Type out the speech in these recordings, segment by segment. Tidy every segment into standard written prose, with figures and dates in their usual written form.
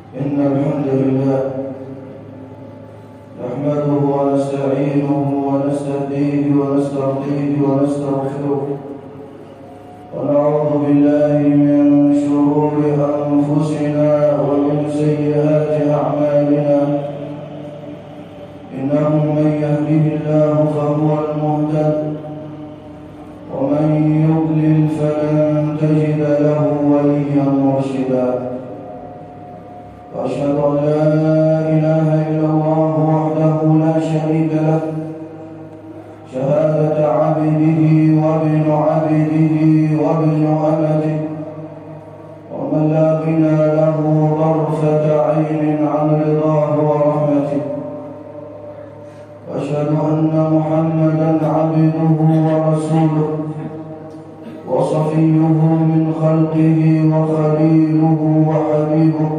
إن الحمد لله نحمده ونستعينه ونستهديه ونسترضيه ونستغفره ونعوذ بالله من شرور أنفسنا ومن سيئات أعمالنا إنه من يهده الله فهو المهتد ومن يضلل فلن تجد له وليا مرشدا وأشهد أن لا إله إلا الله وحده لا شريك له شهادة عبده وابن عبده وابن أمته ومن لا غنى له طرفة عين عن رضاه ورحمته وأشهد أن محمدا عبده ورسوله وصفيه من خلقه وخليله وحبيبه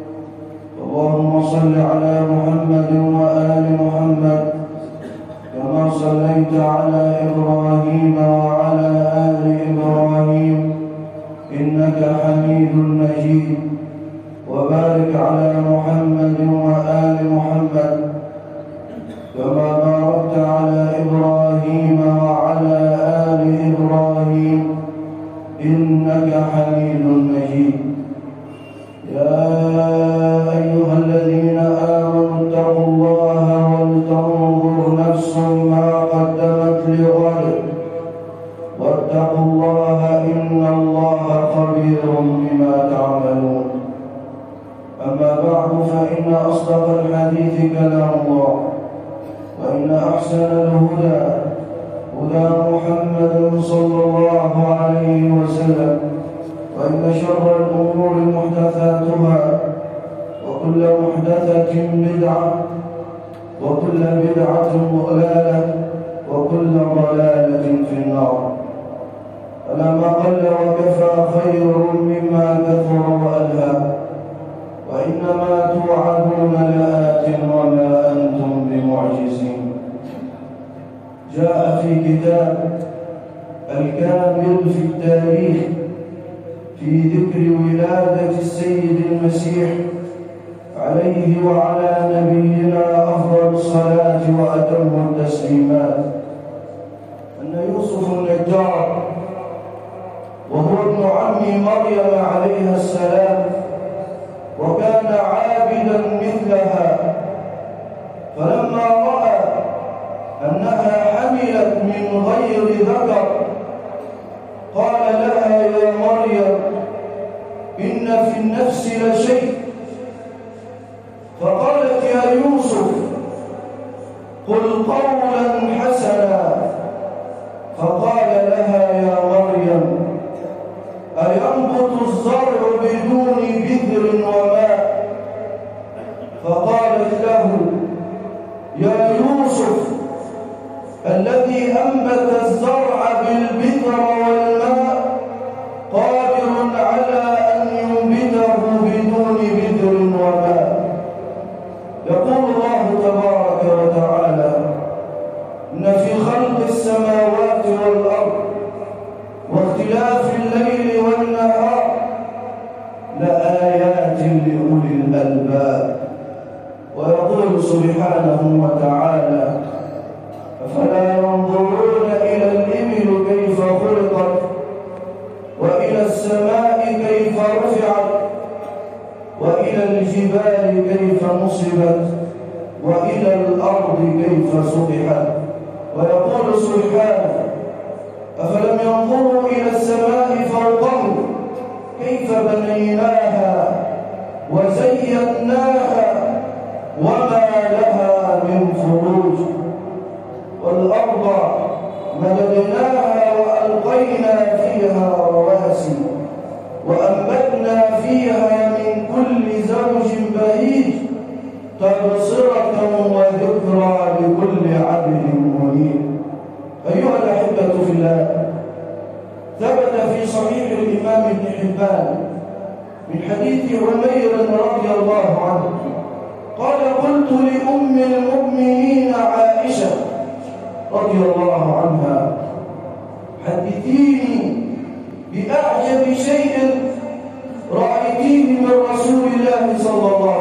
اللهم صل على محمد وآل محمد كما صليت على إبراهيم وعلى آل إبراهيم إنك حميد مجيد وبارك على محمد وآل محمد كما باركت على إبراهيم وعلى آل إبراهيم إنك حميد مجيد يا أيها الذين آمنوا اتقوا الله ولتنظر نفس ما قدمت لغد واتقوا الله إن الله خبير بما تعملون أما بعد فإن أصدق الحديث كلام الله وإن أحسن الهدى هدى محمد صلى الله عليه وسلم وإن شر الأمور محدثاتها وكل محدثة بدعة وكل بدعة ضلالة وكل ضلالة في النار ألا ما قل وكفى خير مما كثر وألهى وإنما توعدون لآت وما أنتم بمعجزين جاء في كتاب الكامل في التاريخ في ذكر ولادة السيد المسيح عليه وعلى نبينا أفضل الصلاة وأتم التسليمات أن يوسف النجار وهو ابن عم مريم عليها السلام وكان عابدا مثلها فلما رأى أنها حملت من غير ذكر قال لها يا مريم إن في النفس لشيء فقالت يا يوسف قل قولا حسنا فقال لها يا مريم أينبت الزرع بدون بذر وماء فقالت له يا يوسف الذي أنبت الزرع بالبذر والماء قادر على أن ينبته بدون بذر وماء يقول الله تبارك وتعالى إن في خلق السماوات والأرض واختلاف الليل والنهار لآيات لأولي الألباب ويقول سبحانه وتعالى أفلا ينظرون إلى الإبل كيف خلقت وإلى السماء كيف رفعت وإلى الجبال كيف نصبت وإلى الأرض كيف سطحت ويقول سبحانه أفلم ينظروا إلى السماء فوقهم كيف بنيناها وزيناها وما لها من فروج والأرض مددناها وألقينا فيها رواسي وأنبتنا فيها من كل زوج بهيج تبصرة وذكرى لكل عبد منيب أيها الأحبة في الله ثبت في صحيح الإمام ابن حبان من حديث عمير رضي الله عنه قال قلت لأم المؤمنين عائشة رضي الله عنها حدثيني بأعجب شيء رأيتيه من رسول الله صلى الله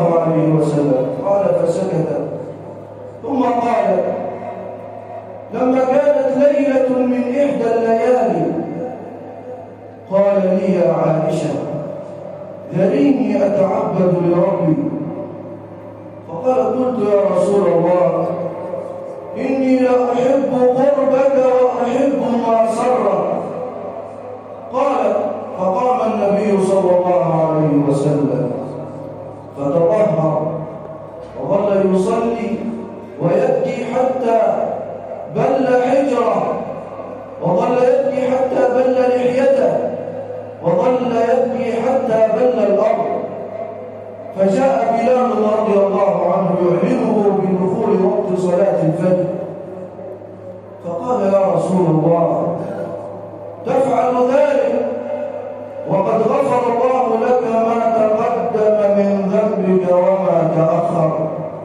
ليلة من إحدى الليالي. قال لي يا عائشة ذريني أتعبد لربي. فقال قلت يا رسول الله إني لأحب قربك وأحب ما سرك. قال فقام النبي صلى الله عليه وسلم فتطهر وظل يصلي ويبكي حتى بل حجره، وظل يبكي حتى بل لحيته، وظل يبكي حتى بل الأرض. فجاء بلال رضي الله عنه يعلمه بدخول وقت صلاة الفجر، فقال يا رسول الله تفعل ذلك وقد غفر الله لك ما تقدم من ذنبك وما تأخر.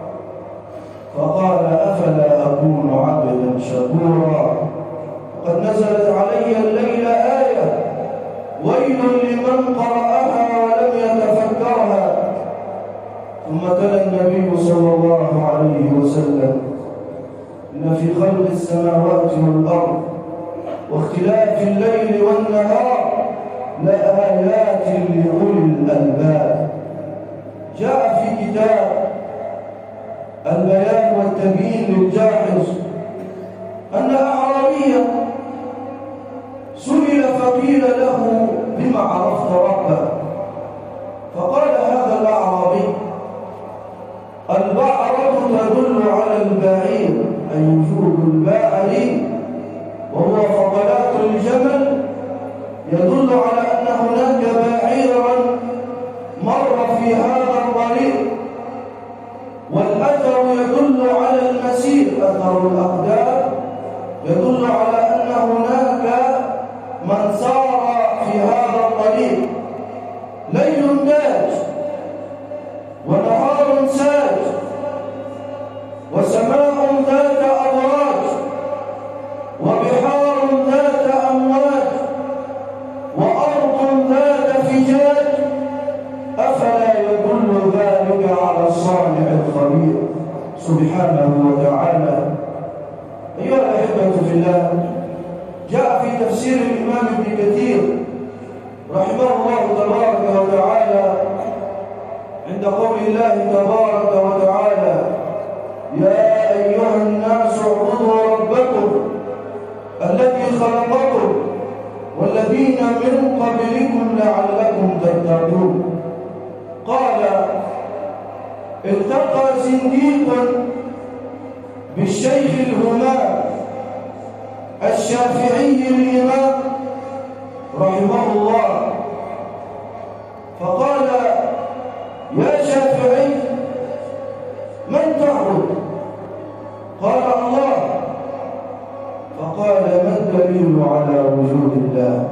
فقال أفلا أكون عبدا شكورا؟ قد نزلت علي الليلة آية ويل لمن قرأها ولم يتفكرها. ثم تلا النبي صلى الله عليه وسلم إن في خلق السماوات والأرض واختلاف الليل والنهار لآيات لأولي الألباب. جاء في كتاب البيان والتبيين للجاحظ أن أعرابيا سئل فقيل له بما عرفت ربك؟ فقال هذا الأعرابي البعرة تدل على البعير أي وجود الباعر، وهو فقلات الجمل يدل على أن هناك بعيرا مر في هذا الطريق. والأثر يدل على المسير، أثر الأقدام يدل على أن هناك من سار في هذا الطريق. ليل داج ونهار ساج وسماء ذات أبراج وبحار ذات أمواج وأرض ذات فجاج، أفلا يدل ذلك على الصانع الخبير سبحانه وتعالى؟ أيها الأحبة في الله، جاء في تفسير الإمام ابن كثير رحمه الله تبارك وتعالى عند قول الله تبارك وتعالى يا أيها الناس اعبدوا ربكم الذي خلقكم والذين من قبلكم لعلكم تتقون. قال التقى زنديق بالشيخ الهمام الشافعي الإمام رحمه الله، فقال يا شافعي من تعبد؟ قال الله. فقال ما الدليل على وجود الله؟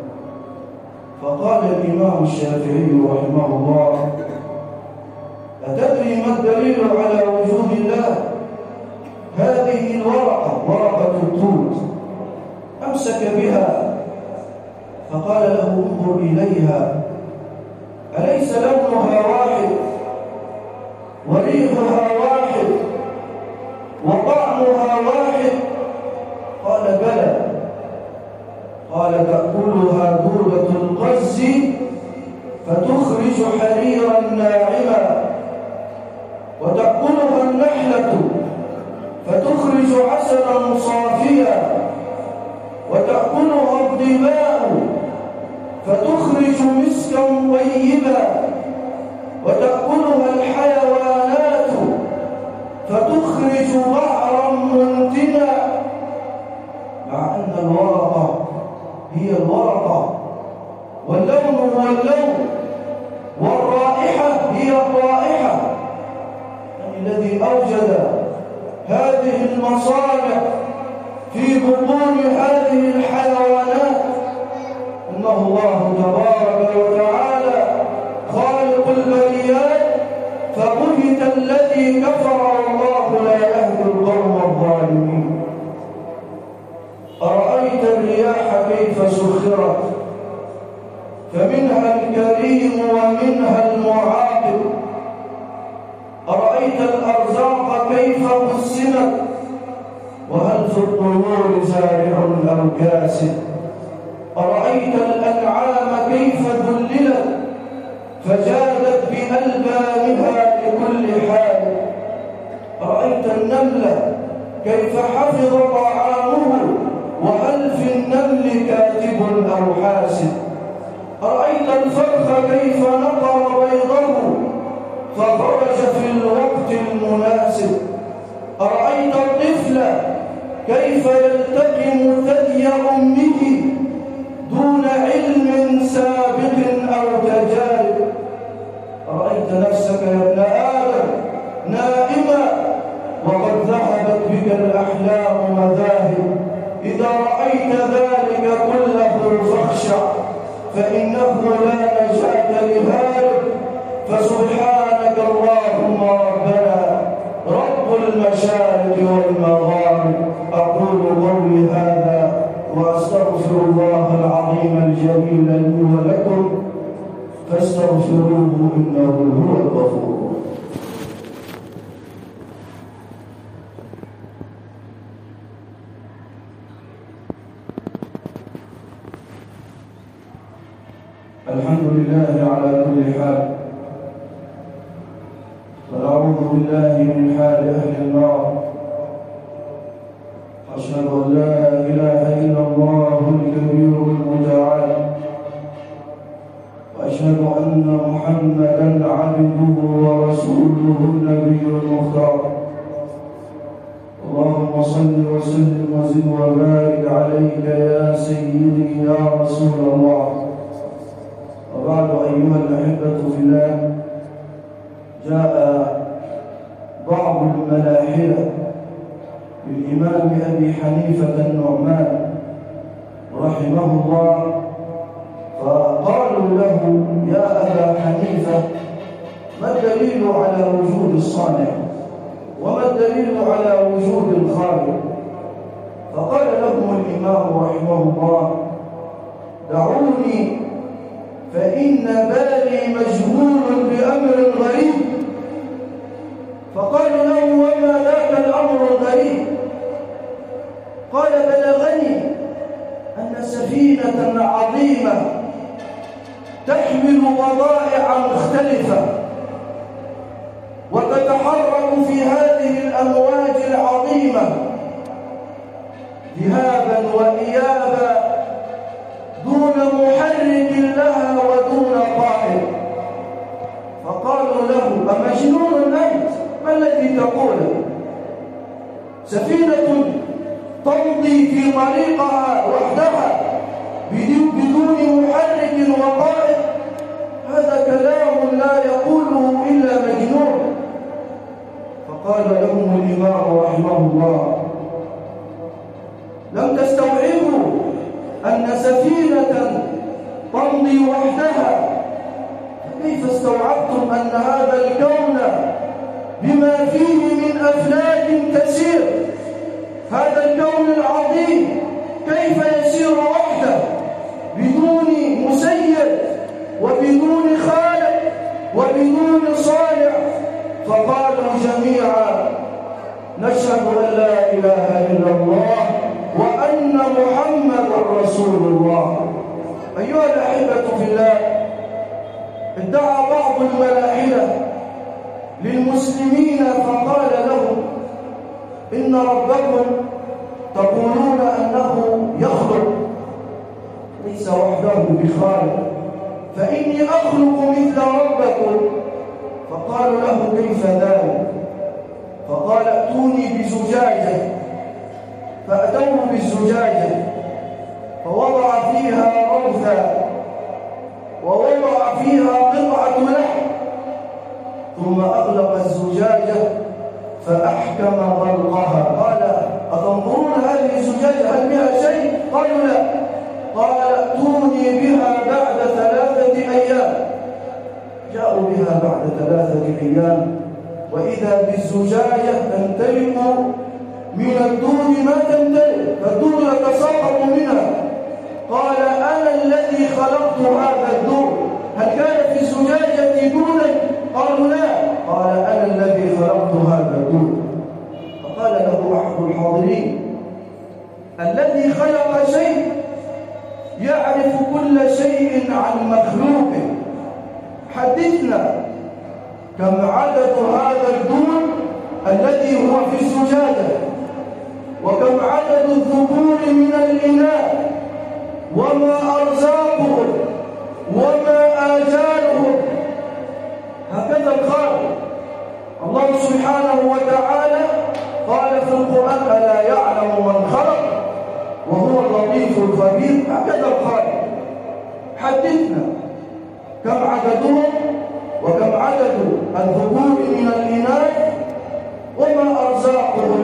فقال الإمام الشافعي رحمه الله أتدري ما الدليل على وجود الله؟ هذه الورقة، ورقة التوت، أمسك بها فقال له انظر إليها أليس لونها واحد وريحها واحد وطعمها واحد؟ قال بلى. قال تأكلها دودة القز فتخرج حريرا ناعما، وتأكلها النحلة فتخرج عسلا صافيا، وتأكلها الظباء فتخرج مسكا طيبا، وتأكلها الحيوانات فتخرج بعرا منتنا. مع أن الورقة هي الورقة واللون هو اللون والرائحة هي الرائحة، الذي أوجد هذه المصالح في بطون هذه الحيوانات إنه الله تبارك وتعالى خالق البريات. فبهت الذي كفر والله لا يهدي القوم الظالمين. أرأيت الرياح كيف سخرت فمنها الكريم ومنها المعاقب. أرأيت الأرزاق كيف قسمت وهل في الطيور زارع أو كاسد. أرأيت الأنعام كيف ذللت فجادت بألبانها لكل حال. أرأيت النمل كيف حفظ طعامه وهل في النمل كاتب أو حاسد. أرأيت الفرخ كيف نقر بيضه فخرج في الوقت المناسب. أرأيت الطفل كيف يلتقم ثدي أمه دون علم سابق أو تجارب. أرأيت نفسك يا ابن آدم نائما وقد ذهبت بك الأحلام مذاهب. إذا رأيت ذلك كله فاخشع فإنه لا نجاة لهارب. فسبحانك اللهم ربنا رب المشارق والمغارب. أقول قولي هذا وأستغفر الله العظيم الجليل لي ولكم فاستغفروه إنه هو الغفور. الحمد لله على كل حال، ونعوذ بالله من حال أهل النار. أشهد أن لا إله إلا الله الكبير المتعال، وأشهد أن محمدًا عبده ورسوله النبي المختار. اللهم صل وسلم وزد وبارك عليك يا سيدي يا رسول الله. وبعد أيها الأحبة في الله، جاء بعض الملاحدة للإمام أبي حنيفة النعمان رحمه الله فقالوا له يا أبا حنيفة ما الدليل على وجود الصانع وما الدليل على وجود الخالق؟ فقال لهم الإمام رحمه الله دعوني فإن بالي مشغول بأمر غريب. فقالوا له وما ذاك الأمر الغريب؟ قال بلغني أن سفينة عظيمة تحمل بضائع مختلفة وتتحرك في هذه الأمواج العظيمة ذهابا وإيابا دون محرك لها ودون قائد. فقالوا له أمجنون أنت؟ ما الذي تقوله؟ سفينة تمضي في طريقها وحدها بدون محرك وقائد؟ هذا كلام لا يقوله إلا مجنون. فقال لهم الإمام رحمه الله لم تستوعبوا أن سفينة تمضي وحدها، فكيف استوعبتم أن هذا الكون بما فيه من أفلاك تسير؟ هذا الكون العظيم كيف يسير وحده بدون مسير وبدون خالق وبدون صانع؟ فقالوا جميعا نشهد أن لا إله إلا الله وأن محمد رسول الله. أيها الأحبة في الله، ادعى بعض الملاحدة للمسلمين فقال لهم إن ربكم تقولون أنه يخلق ليس وحده بخالق، فإني أخلق مثل ربكم. فقالوا له كيف ذلك؟ فقال ائتوني بزجاجة. فأتوه بالزجاجة فوضع فيها روثا ووضع فيها قطعة لحم ثم أغلق الزجاجة فأحكم غلقها. قال أتنظرون هذه الزجاجة هل بها شيء؟ قالوا لا. قال ائتوني بها بعد 3 أيام. جاءوا بها بعد 3 أيام وإذا بالزجاجة تمتلئ من الدود ما تمتلئ، فالدود يتساقط منها. قال أنا الذي خلقت هذا الدود، هل كان في الزجاجة دودا؟ قالوا لا. قال أنا الذي خلقت هذا الدود. فقال له أحد الحاضرين الذي الذي خلق شيء يعرف كل شيء عن مخلوقه. حدثنا كم عدد هذا الدون الذي هو في السجادة، وكم عدد الذكور من الإناث، وما أرزاقهم وما آجالهم. هكذا الخالق الله سبحانه وتعالى قال في القرآن: ألا يعلم من خلق وهو اللطيف الخبير. هكذا الخالق. حدثنا كم عددهم وكم عدد الذكور من الإناث، وما أرزاقهم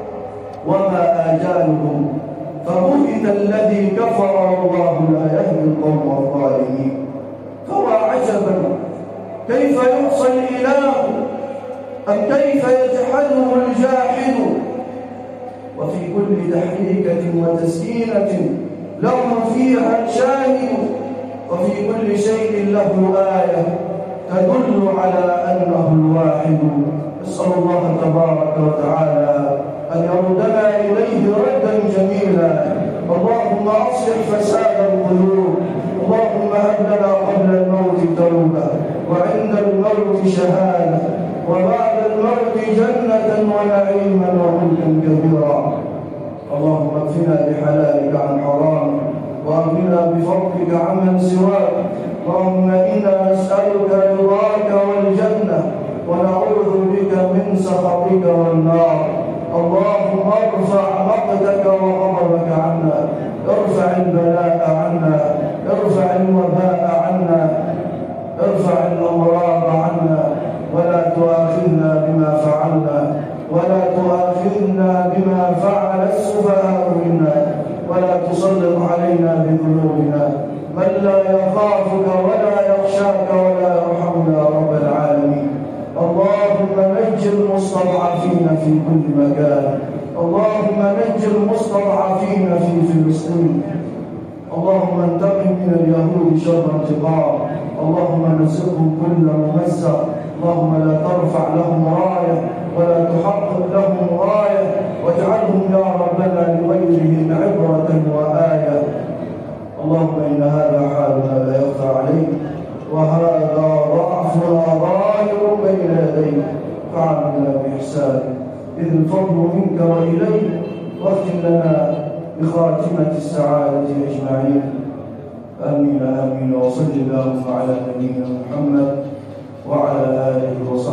وما آجالهم. فبهت الذي كفر والله لا يهدي القوم الظالمين. ترى عجبا كيف يعصى الإله أم كيف يجحده الجاحد. وفي كل تحريكة وتسكينة له فيها شاهد، وفي كل شيء له آية تدل على أنه الواحد. نسأل الله تبارك وتعالى أن يردنا إليه ردا جميلا. اللهم أصلح فساد القلوب، اللهم هب لنا قبل الموت توبة، وعند الموت شهادة، وبعد الموت جنة ونعيما وملكا كبيرا. اللهم اكفنا بحلالك عن حرام، وأغننا بفضلك عمن سواك. اللهم إنا نسألك رضاك والجنة، ونعوذ بك من سخطك والنار. اللهم ارفع مقتك وغضبك عنا، ارفع البلاء عنا، ارفع الوباء عنا، ارفع الأمراض عنا، ولا تؤاخذنا بما فعلنا، ولا تؤاخذنا بما فعل السفهاء منا، ولا تسلط علينا بذنوبنا من لا يخافك ولا يخشاك ولا يرحمنا يا رب العالمين. اللهم نج المستضعفين في كل مكان، اللهم نج المستضعفين في فلسطين. اللهم انتقم من اليهود شر انتقام، اللهم نزقهم كل ممزق. اللهم لا ترفع لهم راية ولا تحقق لهم غاية، واجعلهم يا ربنا لغيرهم عبرة وآية. اللهم إن هذا حالنا لا يخفى عليك، وهذا ضعفنا ظاهر بين يديك، فعاملنا بإحسانك، إذ الفضل منك وإليك، واختم لنا بخاتمة السعادة أجمعين. آمين آمين. وصل اللهم على نبينا محمد وعلى آله وصحبه